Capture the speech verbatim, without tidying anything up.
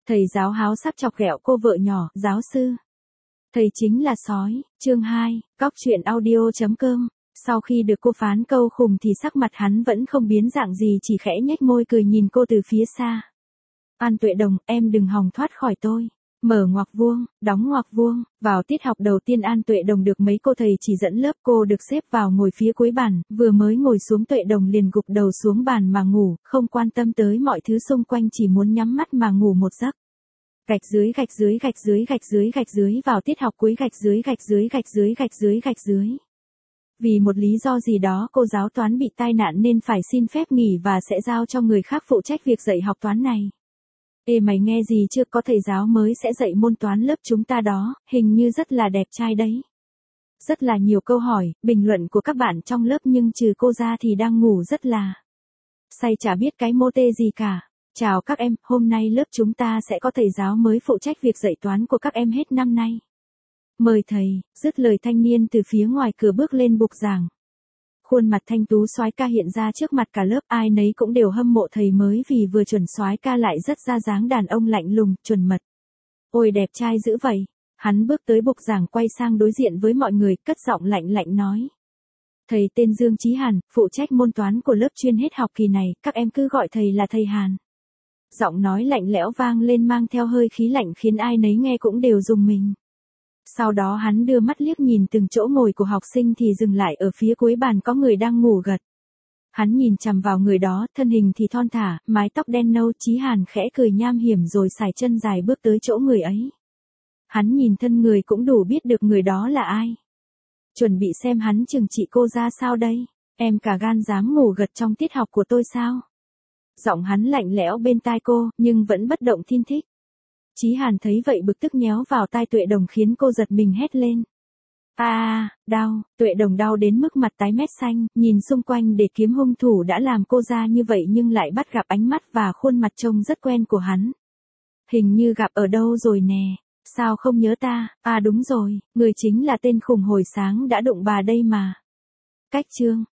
Thầy giáo háo sắc chọc ghẹo cô vợ nhỏ, giáo sư. Thầy chính là sói, chương hai, cóc truyện audio chấm com. Sau khi được cô phán câu khùng thì sắc mặt hắn vẫn không biến dạng gì, chỉ khẽ nhếch môi cười nhìn cô từ phía xa. An Tuệ Đồng, em đừng hòng thoát khỏi tôi. Mở ngoặc vuông, đóng ngoặc vuông. Vào tiết học đầu tiên An Tuệ Đồng được mấy cô thầy chỉ dẫn lớp, cô được xếp vào ngồi phía cuối bàn, vừa mới ngồi xuống Tuệ Đồng liền gục đầu xuống bàn mà ngủ, không quan tâm tới mọi thứ xung quanh, chỉ muốn nhắm mắt mà ngủ một giấc. Gạch dưới gạch dưới gạch dưới gạch dưới gạch dưới vào tiết học cuối gạch dưới gạch dưới gạch dưới gạch dưới gạch dưới. Vì một lý do gì đó cô giáo toán bị tai nạn nên phải xin phép nghỉ và sẽ giao cho người khác phụ trách việc dạy học toán này. Ê mày nghe gì chưa, có thầy giáo mới sẽ dạy môn toán lớp chúng ta đó, hình như rất là đẹp trai đấy. Rất là nhiều câu hỏi, bình luận của các bạn trong lớp nhưng trừ cô ra thì đang ngủ rất là say, chả biết cái mô tê gì cả. Chào các em, hôm nay lớp chúng ta sẽ có thầy giáo mới phụ trách việc dạy toán của các em hết năm nay. Mời thầy, dứt lời thanh niên từ phía ngoài cửa bước lên bục giảng. Khuôn mặt thanh tú soái ca hiện ra trước mặt cả lớp, ai nấy cũng đều hâm mộ thầy mới vì vừa chuẩn soái ca lại rất ra dáng đàn ông lạnh lùng, chuẩn mật. Ôi đẹp trai dữ vậy. Hắn bước tới bục giảng quay sang đối diện với mọi người, cất giọng lạnh lạnh nói. Thầy tên Dương Chí Hàn, phụ trách môn toán của lớp chuyên hết học kỳ này, các em cứ gọi thầy là thầy Hàn. Giọng nói lạnh lẽo vang lên mang theo hơi khí lạnh khiến ai nấy nghe cũng đều rùng mình. Sau đó hắn đưa mắt liếc nhìn từng chỗ ngồi của học sinh thì dừng lại ở phía cuối bàn có người đang ngủ gật. Hắn nhìn chằm vào người đó, thân hình thì thon thả, mái tóc đen nâu. Chí Hàn khẽ cười nham hiểm rồi sải chân dài bước tới chỗ người ấy. Hắn nhìn thân người cũng đủ biết được người đó là ai. Chuẩn bị xem hắn trừng trị cô ra sao đây? Em cả gan dám ngủ gật trong tiết học của tôi sao? Giọng hắn lạnh lẽo bên tai cô, nhưng vẫn bất động thiên thích. Chí Hàn thấy vậy bực tức nhéo vào tai Tuệ Đồng khiến cô giật mình hét lên. A, à, đau. Tuệ Đồng đau đến mức mặt tái mét xanh, nhìn xung quanh để kiếm hung thủ đã làm cô ra như vậy nhưng lại bắt gặp ánh mắt và khuôn mặt trông rất quen của hắn. Hình như gặp ở đâu rồi nè, sao không nhớ ta? À đúng rồi, người chính là tên khùng hồi sáng đã đụng bà đây mà. Cách chương